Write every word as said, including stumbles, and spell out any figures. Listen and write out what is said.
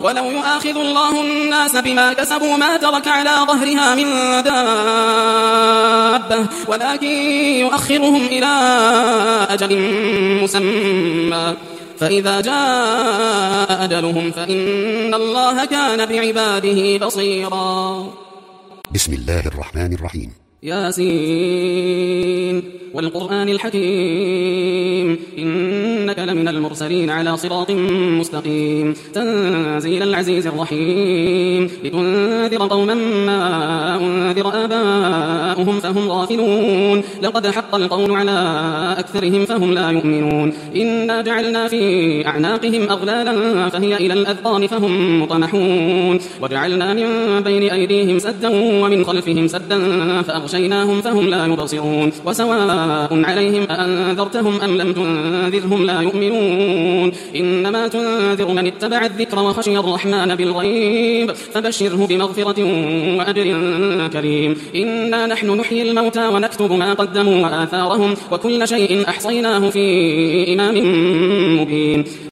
ولو يؤاخذ الله الناس بما كسبوا ما ترك على ظهرها من دابة ولكن يؤخرهم إلى أجل مسمى فإذا جاء أجلهم فإن الله كان بعباده بصيرا. بسم الله الرحمن الرحيم. ياسين والقرآن الحكيم إنك لمن المرسلين على صراط مستقيم تنزيل العزيز الرحيم لتنذر قوما ما أنذر آباؤهم فهم غافلون لقد حق القول على أكثرهم فهم لا يؤمنون إنا جعلنا في أعناقهم أغلالا فهي إلى الأذقان فهم مطمحون وجعلنا من بين أيديهم سدا ومن خلفهم سدا فأغشيناهم فهم لا يبصرون وسواء عليهم أأنذرتهم أم لم تنذرهم لا يؤمنون إنما تنذر من اتبع الذكر وخشي الرحمن بالغيب فبشره بمغفرة وأجر كريم. إنا نحن نحيي الموتى ونكتب ما قدموا وآثارهم وكل شيء أحصيناه في إمام مبين.